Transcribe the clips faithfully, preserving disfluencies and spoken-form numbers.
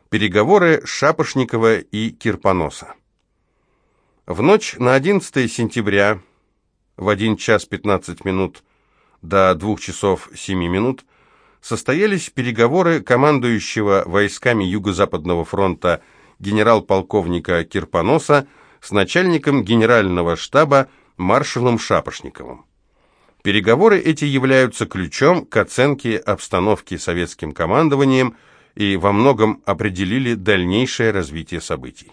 Переговоры Шапошникова и Кирпоноса. В ночь на одиннадцатое сентября в один час пятнадцать минут до двух часов семи минут состоялись переговоры командующего войсками Юго-Западного фронта генерал-полковника Кирпоноса с начальником генерального штаба маршалом Шапошниковым. Переговоры эти являются ключом к оценке обстановки советским командованием и во многом определили дальнейшее развитие событий.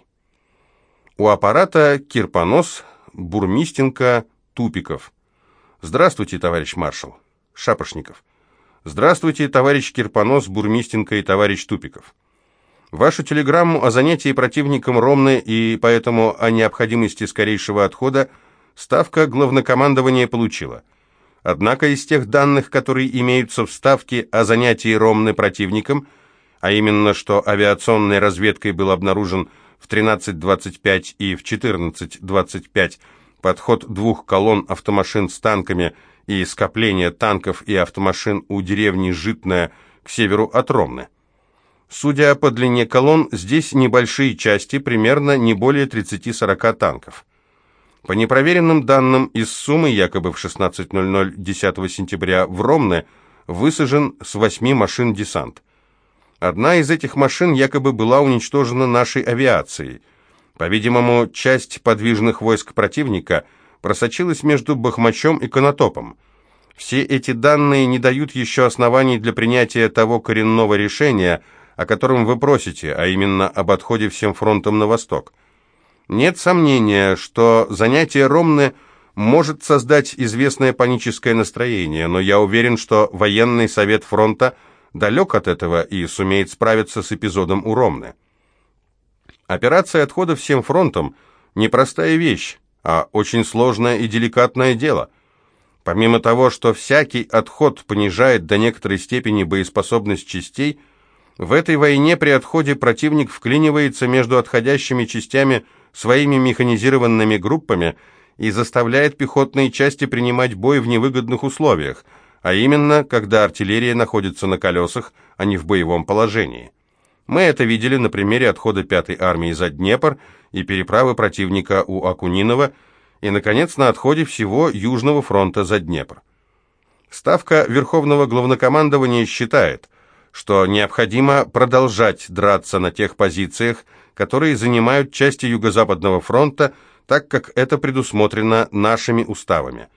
У аппарата Кирпонос, Бурмистенко, Тупиков. Здравствуйте, товарищ маршал. Шапошников. Здравствуйте, товарищ Кирпонос, Бурмистенко и товарищ Тупиков. Вашу телеграмму о занятии противником Ромны и поэтому о необходимости скорейшего отхода Ставка Главнокомандования получила. Однако из тех данных, которые имеются в Ставке о занятии Ромны противником, а именно, что авиационной разведкой был обнаружен в тринадцать двадцать пять и в четырнадцать двадцать пять подход двух колонн автомашин с танками и скопление танков и автомашин у деревни Житная к северу от Ромны. Судя по длине колонн, здесь небольшие части, примерно не более тридцати-сорока танков. По непроверенным данным, из Сумы якобы в шестнадцать ноль ноль десятого сентября в Ромны высажен с восьми машин десант. Одна из этих машин якобы была уничтожена нашей авиацией. По-видимому, часть подвижных войск противника просочилась между Бахмачом и Конотопом. Все эти данные не дают еще оснований для принятия того коренного решения, о котором вы просите, а именно об отходе всем фронтом на восток. Нет сомнения, что занятие Ромны может создать известное паническое настроение, но я уверен, что военный совет фронта далек от этого и сумеет справиться с эпизодом у Ромны. Операция отхода всем фронтом – непростая вещь, а очень сложное и деликатное дело. Помимо того, что всякий отход понижает до некоторой степени боеспособность частей, в этой войне при отходе противник вклинивается между отходящими частями своими механизированными группами и заставляет пехотные части принимать бой в невыгодных условиях, а именно, когда артиллерия находится на колесах, а не в боевом положении. Мы это видели на примере отхода пятой армии за Днепр и переправы противника у Акунинова, и, наконец, на отходе всего Южного фронта за Днепр. Ставка Верховного Главнокомандования считает, что необходимо продолжать драться на тех позициях, которые занимают части Юго-Западного фронта, так как это предусмотрено нашими уставами.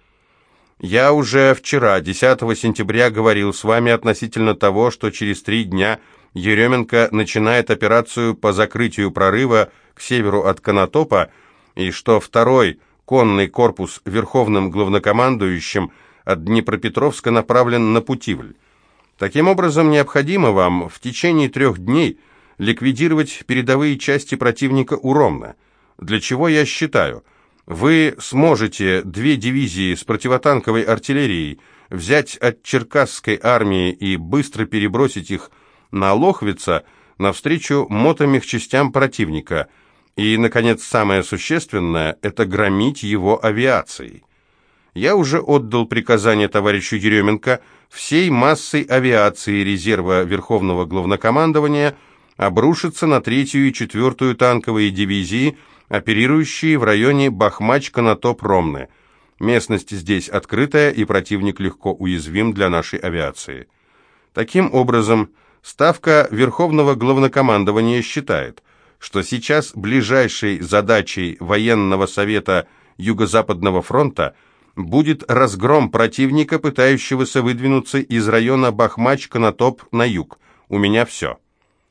Я уже вчера, десятого сентября, говорил с вами относительно того, что через три дня Еременко начинает операцию по закрытию прорыва к северу от Конотопа, и что второй конный корпус Верховным Главнокомандующим от Днепропетровска направлен на Путивль. Таким образом, необходимо вам в течение трех дней ликвидировать передовые части противника у Ромны, для чего я считаю, вы сможете две дивизии с противотанковой артиллерией взять от Черкасской армии и быстро перебросить их на Лохвица навстречу мотомехчастям противника. И, наконец, самое существенное – это громить его авиацией. Я уже отдал приказание товарищу Еременко всей массой авиации резерва Верховного Главнокомандования обрушиться на третью и четвертую танковые дивизии, оперирующие в районе Бахмач-Конотоп-Ромны. Местность здесь открытая, и противник легко уязвим для нашей авиации. Таким образом, Ставка Верховного Главнокомандования считает, что сейчас ближайшей задачей военного совета Юго-Западного фронта будет разгром противника, пытающегося выдвинуться из района Бахмач-Конотоп на юг. У меня все.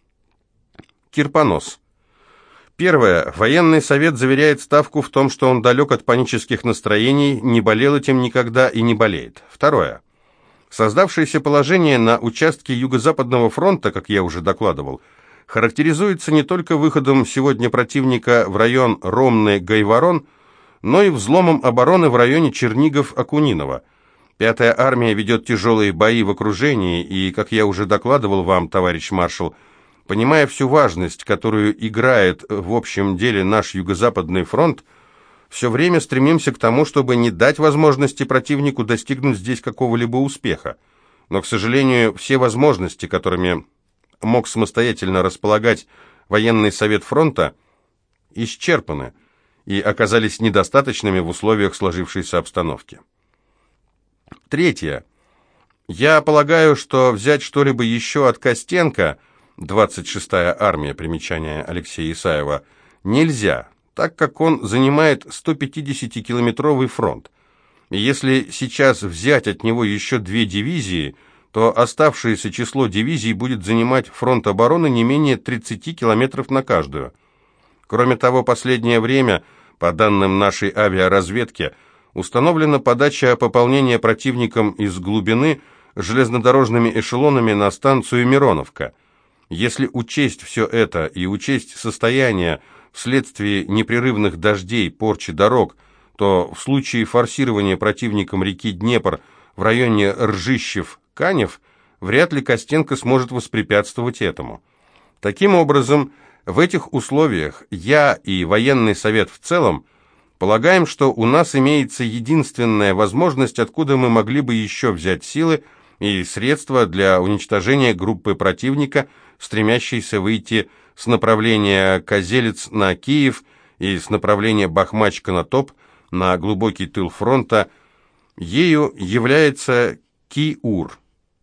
Кирпонос. Первое. Военный совет заверяет Ставку в том, что он далек от панических настроений, не болел этим никогда и не болеет. Второе. Создавшееся положение на участке Юго-Западного фронта, как я уже докладывал, характеризуется не только выходом сегодня противника в район Ромны-Гайворон, но и взломом обороны в районе Чернигов-Акунинова. Пятая армия ведет тяжелые бои в окружении, и, как я уже докладывал вам, товарищ маршал, понимая всю важность, которую играет в общем деле наш Юго-Западный фронт, все время стремимся к тому, чтобы не дать возможности противнику достигнуть здесь какого-либо успеха. Но, к сожалению, все возможности, которыми мог самостоятельно располагать военный совет фронта, исчерпаны и оказались недостаточными в условиях сложившейся обстановки. Третье. Я полагаю, что взять что-либо еще от Костенко, двадцать шестая армия, примечание Алексея Исаева, нельзя, так как он занимает сто пятидесятикилометровый фронт. И если сейчас взять от него еще две дивизии, то оставшееся число дивизий будет занимать фронт обороны не менее тридцати километров на каждую. Кроме того, последнее время, по данным нашей авиаразведки, установлена подача пополнения противником из глубины железнодорожными эшелонами на станцию Мироновка. Если учесть все это и учесть состояние вследствие непрерывных дождей, порчи дорог, то в случае форсирования противником реки Днепр в районе Ржищев-Канев вряд ли Костенко сможет воспрепятствовать этому. Таким образом, в этих условиях я и военный совет в целом полагаем, что у нас имеется единственная возможность, откуда мы могли бы еще взять силы и средства для уничтожения группы противника, стремящейся выйти с направления Козелец на Киев и с направления Бахмач-Конотоп на глубокий тыл фронта. Ею является Ки-Ур.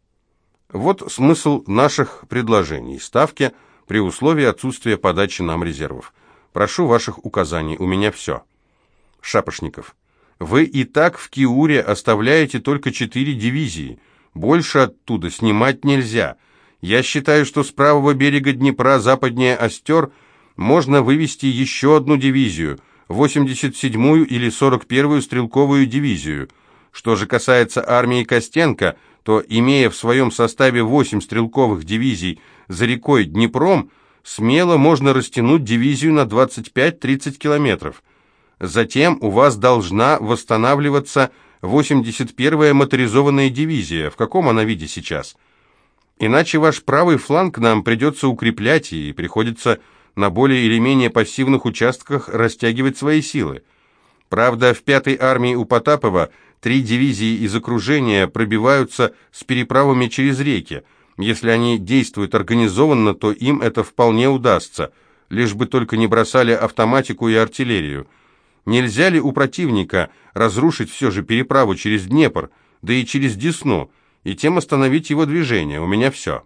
Вот смысл наших предложений. Ставки при условии отсутствия подачи нам резервов. Прошу ваших указаний, у меня все. Шапошников. Вы и так в Ки-Уре оставляете только четыре дивизии. Больше оттуда снимать нельзя. Я считаю, что с правого берега Днепра, западнее Остер, можно вывести еще одну дивизию, восемьдесят седьмую или сорок первую стрелковую дивизию. Что же касается армии Костенко, то, имея в своем составе восемь стрелковых дивизий за рекой Днепром, смело можно растянуть дивизию на двадцать пять-тридцать километров. Затем у вас должна восстанавливаться восемьдесят первая моторизованная дивизия. В каком она виде сейчас? Иначе ваш правый фланг нам придется укреплять, и приходится на более или менее пассивных участках растягивать свои силы. Правда, в пятой армии у Потапова три дивизии из окружения пробиваются с переправами через реки. Если они действуют организованно, то им это вполне удастся, лишь бы только не бросали автоматику и артиллерию. Нельзя ли у противника разрушить все же переправу через Днепр, да и через Десну, и тем остановить его движение? У меня все.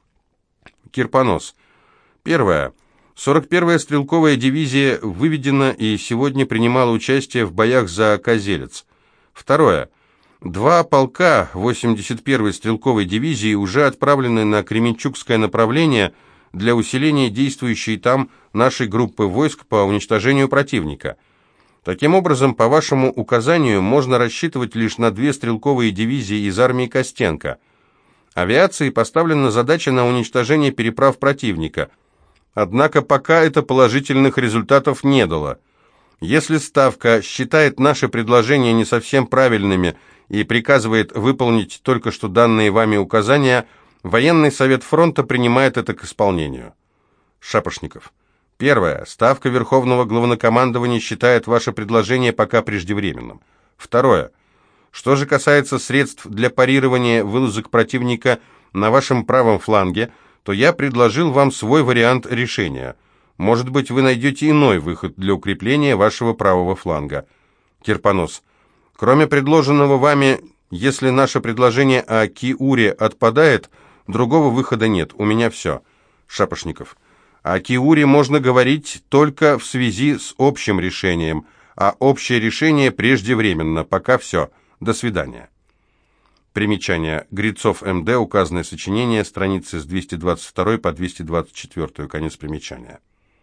Кирпонос. Первое. сорок первая стрелковая дивизия выведена и сегодня принимала участие в боях за Козелец. Второе. Два полка восемьдесят первой стрелковой дивизии уже отправлены на Кременчугское направление для усиления действующей там нашей группы войск по уничтожению противника. Таким образом, по вашему указанию, можно рассчитывать лишь на две стрелковые дивизии из армии Костенко. Авиации поставлена задача на уничтожение переправ противника. Однако пока это положительных результатов не дало. Если Ставка считает наши предложения не совсем правильными и приказывает выполнить только что данные вами указания, военный совет фронта принимает это к исполнению. Шапошников. Первое. Ставка Верховного Главнокомандования считает ваше предложение пока преждевременным. Второе. Что же касается средств для парирования вылазок противника на вашем правом фланге, то я предложил вам свой вариант решения. Может быть, вы найдете иной выход для укрепления вашего правого фланга. Кирпонос. Кроме предложенного вами, если наше предложение о Ки-Уре отпадает, другого выхода нет. У меня все. Шапошников. О Ки-Уре можно говорить только в связи с общим решением, а общее решение преждевременно. Пока все. До свидания. Примечание. Грицов М Д. Указанное сочинение. Страницы с двести двадцать второй по двести двадцать четвёртую. Конец примечания.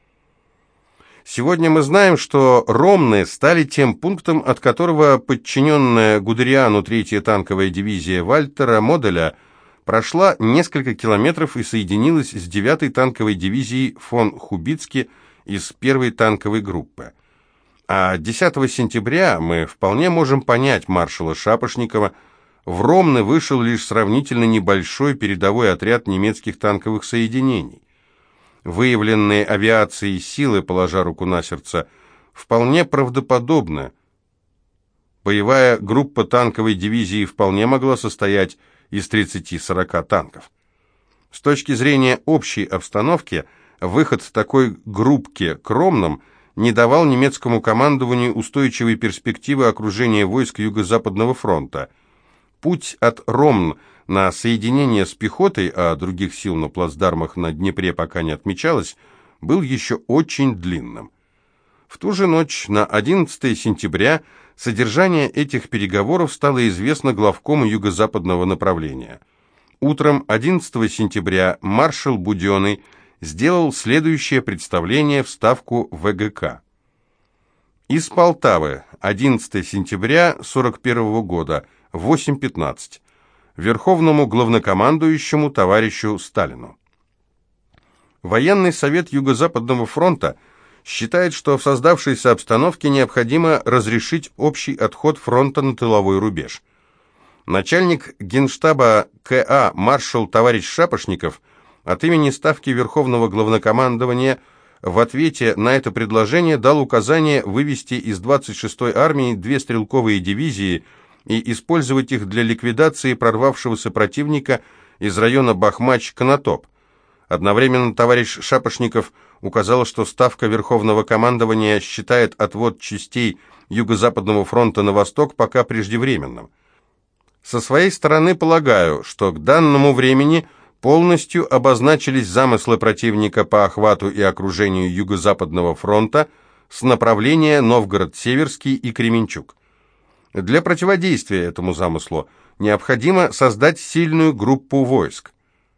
Сегодня мы знаем, что Ромны стали тем пунктом, от которого подчиненная Гудериану третья танковая дивизия Вальтера Моделя прошла несколько километров и соединилась с девятой танковой дивизией фон Хубицки из первой танковой группы. А десятого сентября мы вполне можем понять маршала Шапошникова. В Ромны вышел лишь сравнительно небольшой передовой отряд немецких танковых соединений. Выявленные авиацией силы, положа руку на сердце, вполне правдоподобны. Боевая группа танковой дивизии вполне могла состоять из тридцати-сорока танков. С точки зрения общей обстановки, выход такой группки к Ромнам не давал немецкому командованию устойчивой перспективы окружения войск Юго-Западного фронта. Путь от Ромн на соединение с пехотой, а других сил на плацдармах на Днепре пока не отмечалось, был еще очень длинным. В ту же ночь, на одиннадцатое сентября, содержание этих переговоров стало известно главкому юго-западного направления. Утром одиннадцатого сентября маршал Буденный сделал следующее представление в ставку вэ гэ ка. Из Полтавы, одиннадцатое сентября сорок первого года, восемь пятнадцать. Верховному главнокомандующему товарищу Сталину. Военный совет Юго-Западного фронта считает, что в создавшейся обстановке необходимо разрешить общий отход фронта на тыловой рубеж. Начальник Генштаба ка а маршал товарищ Шапошников от имени Ставки Верховного Главнокомандования в ответе на это предложение дал указание вывести из двадцать шестой армии две стрелковые дивизии и использовать их для ликвидации прорвавшегося противника из района Бахмач-Конотоп. Одновременно товарищ Шапошников указал, что Ставка Верховного Командования считает отвод частей Юго-Западного фронта на восток пока преждевременным. Со своей стороны полагаю, что к данному времени полностью обозначились замыслы противника по охвату и окружению Юго-Западного фронта с направления Новгород-Северский и Кременчуг. Для противодействия этому замыслу необходимо создать сильную группу войск.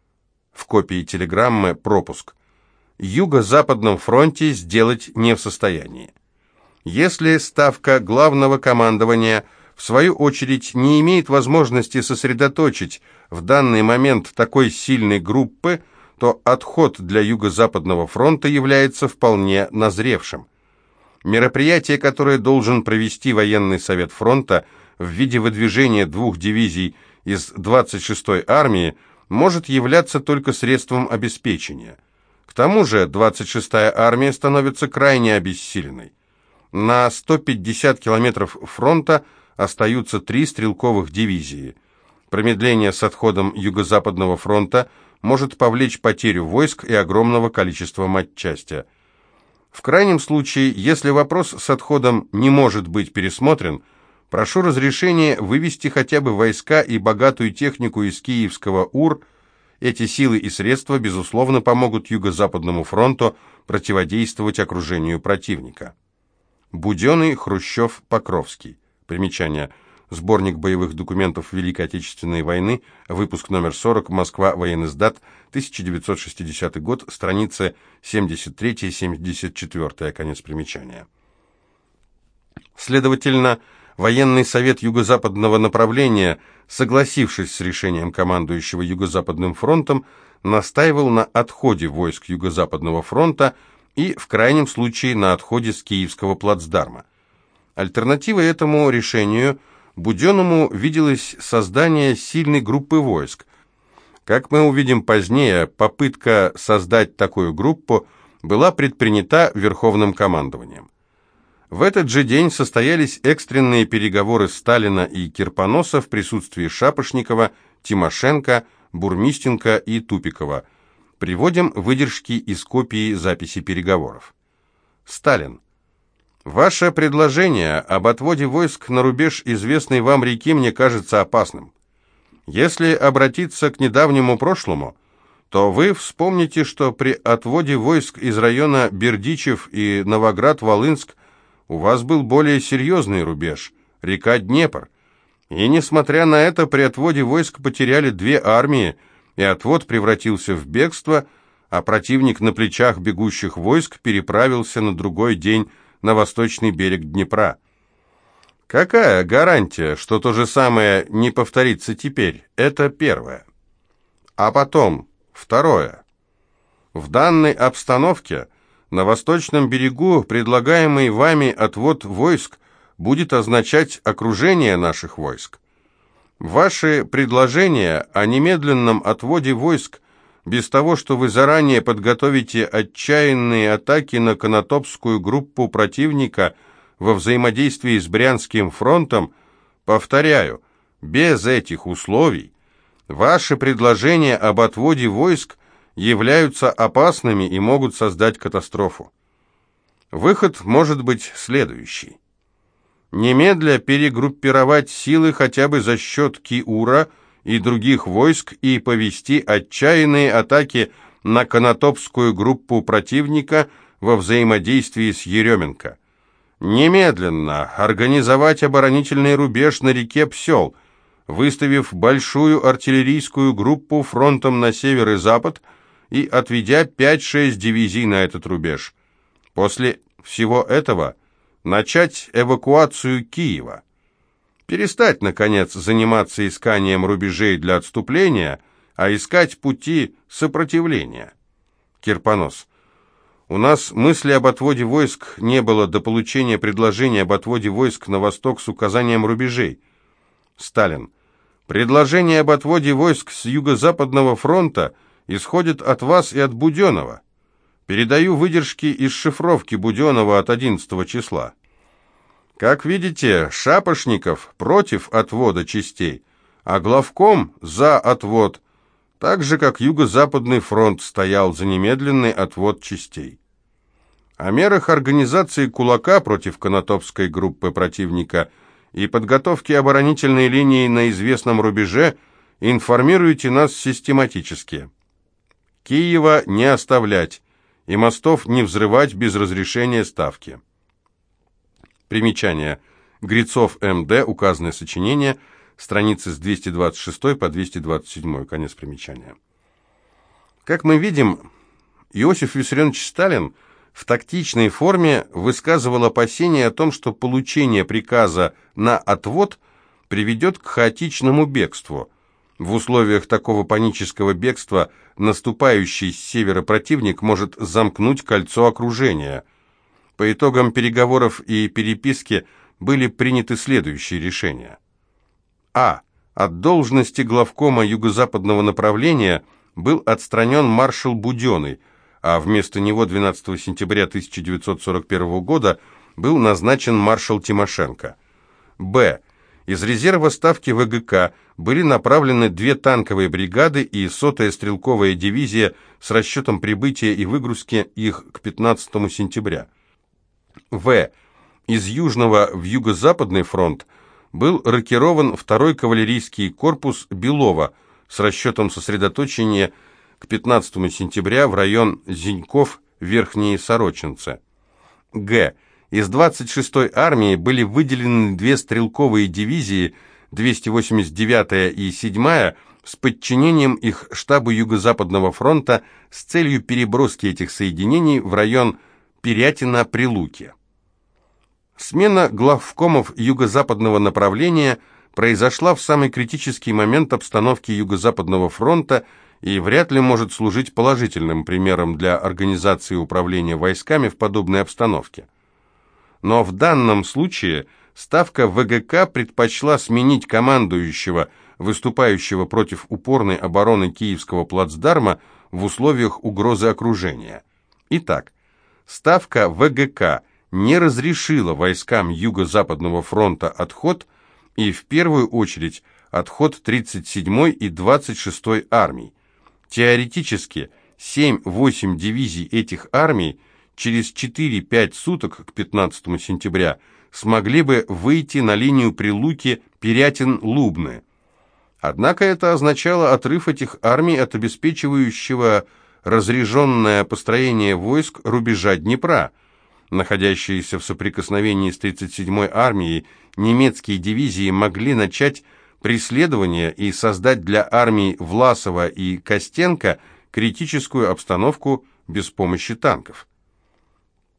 В копии телеграммы пропуск. Юго-Западном фронте сделать не в состоянии. Если Ставка Главного командования в свою очередь не имеет возможности сосредоточить в данный момент такой сильной группы, то отход для Юго-Западного фронта является вполне назревшим. Мероприятие, которое должен провести военный совет фронта в виде выдвижения двух дивизий из двадцать шестой армии, может являться только средством обеспечения. К тому же двадцать шестая армия становится крайне обессиленной. На сто пятьдесят километров фронта остаются три стрелковых дивизии. Промедление с отходом Юго-Западного фронта может повлечь потерю войск и огромного количества матчасти. В крайнем случае, если вопрос с отходом не может быть пересмотрен, прошу разрешения вывести хотя бы войска и богатую технику из Киевского УР. Эти силы и средства, безусловно, помогут Юго-Западному фронту противодействовать окружению противника. Буденный, Хрущев, Покровский. Примечание. Сборник боевых документов Великой Отечественной войны, выпуск номер сорок, Москва, Воениздат, тысяча девятьсот шестидесятый год, страницы семьдесят три — семьдесят четыре, конец примечания. Следовательно, Военный совет Юго-Западного направления, согласившись с решением командующего Юго-Западным фронтом, настаивал на отходе войск Юго-Западного фронта и, в крайнем случае, на отходе с Киевского плацдарма. Альтернативой этому решению Буденному виделось создание сильной группы войск. Как мы увидим позднее, попытка создать такую группу была предпринята Верховным командованием. В этот же день состоялись экстренные переговоры Сталина и Кирпоноса в присутствии Шапошникова, Тимошенко, Бурмистенко и Тупикова. Приводим выдержки из копии записи переговоров. Сталин. Ваше предложение об отводе войск на рубеж известной вам реки мне кажется опасным. Если обратиться к недавнему прошлому, то вы вспомните, что при отводе войск из района Бердичев и Новоград-Волынск у вас был более серьезный рубеж – река Днепр. И, несмотря на это, при отводе войск потеряли две армии, и отвод превратился в бегство, а противник на плечах бегущих войск переправился на другой день на восточный берег Днепра. Какая гарантия, что то же самое не повторится теперь? Это первое. А потом, второе. В данной обстановке на восточном берегу предлагаемый вами отвод войск будет означать окружение наших войск. Ваши предложения о немедленном отводе войск без того, что вы заранее подготовите отчаянные атаки на Конотопскую группу противника во взаимодействии с Брянским фронтом, повторяю, без этих условий Ваши предложения об отводе войск являются опасными и могут создать катастрофу. Выход может быть следующий. Немедля перегруппировать силы хотя бы за счет Киура и других войск и повести отчаянные атаки на Конотопскую группу противника во взаимодействии с Еременко. Немедленно организовать оборонительный рубеж на реке Псел, выставив большую артиллерийскую группу фронтом на север и запад и отведя пять-шесть дивизий на этот рубеж. После всего этого начать эвакуацию Киева. Перестать, наконец, заниматься исканием рубежей для отступления, а искать пути сопротивления. Кирпонос. У нас мысли об отводе войск не было до получения предложения об отводе войск на восток с указанием рубежей. Сталин. Предложение об отводе войск с Юго-Западного фронта исходит от вас и от Буденова. Передаю выдержки из шифровки Буденова от одиннадцатого числа. Как видите, Шапошников против отвода частей, а главком за отвод, так же, как Юго-Западный фронт стоял за немедленный отвод частей. О мерах организации кулака против Конотопской группы противника и подготовке оборонительной линии на известном рубеже информируйте нас систематически. Киева не оставлять и мостов не взрывать без разрешения Ставки. Примечание. Грицов М Д. Указанное сочинение. Страницы с двести двадцать шестой по двести двадцать седьмой. Конец примечания. Как мы видим, Иосиф Виссарионович Сталин в тактичной форме высказывал опасения о том, что получение приказа на отвод приведет к хаотичному бегству. В условиях такого панического бегства наступающий с севера противник может замкнуть кольцо окружения. По итогам переговоров и переписки были приняты следующие решения. А. От должности главкома юго-западного направления был отстранен маршал Буденный, а вместо него двенадцатого сентября тысяча девятьсот сорок первого года был назначен маршал Тимошенко. Б. Из резерва Ставки В Г К были направлены две танковые бригады и сотая стрелковая дивизия с расчетом прибытия и выгрузки их к пятнадцатому сентября. В. Из Южного в Юго-Западный фронт был рокирован второй кавалерийский корпус Белова с расчетом сосредоточения к пятнадцатому сентября в район Зиньков, Верхние Сорочинцы. Г. Из двадцать шестой армии были выделены две стрелковые дивизии, двести восемьдесят девятая и седьмая, с подчинением их штабу Юго-Западного фронта с целью переброски этих соединений в район Пирятина-Прилуки. Смена главкомов юго-западного направления произошла в самый критический момент обстановки Юго-Западного фронта и вряд ли может служить положительным примером для организации управления войсками в подобной обстановке. Но в данном случае Ставка В Г К предпочла сменить командующего, выступающего против упорной обороны Киевского плацдарма в условиях угрозы окружения. Итак, Ставка В Г К не разрешила войскам Юго-Западного фронта отход и в первую очередь отход тридцать седьмой и двадцать шестой армий. Теоретически семь-восемь дивизий этих армий через четыре-пять суток к пятнадцатому сентября смогли бы выйти на линию Прилуки-Пирятин-Лубны. Однако это означало отрыв этих армий от обеспечивающего разряженное построение войск рубежа Днепра. Находящиеся в соприкосновении с тридцать седьмой армией немецкие дивизии могли начать преследование и создать для армий Власова и Костенко критическую обстановку без помощи танков.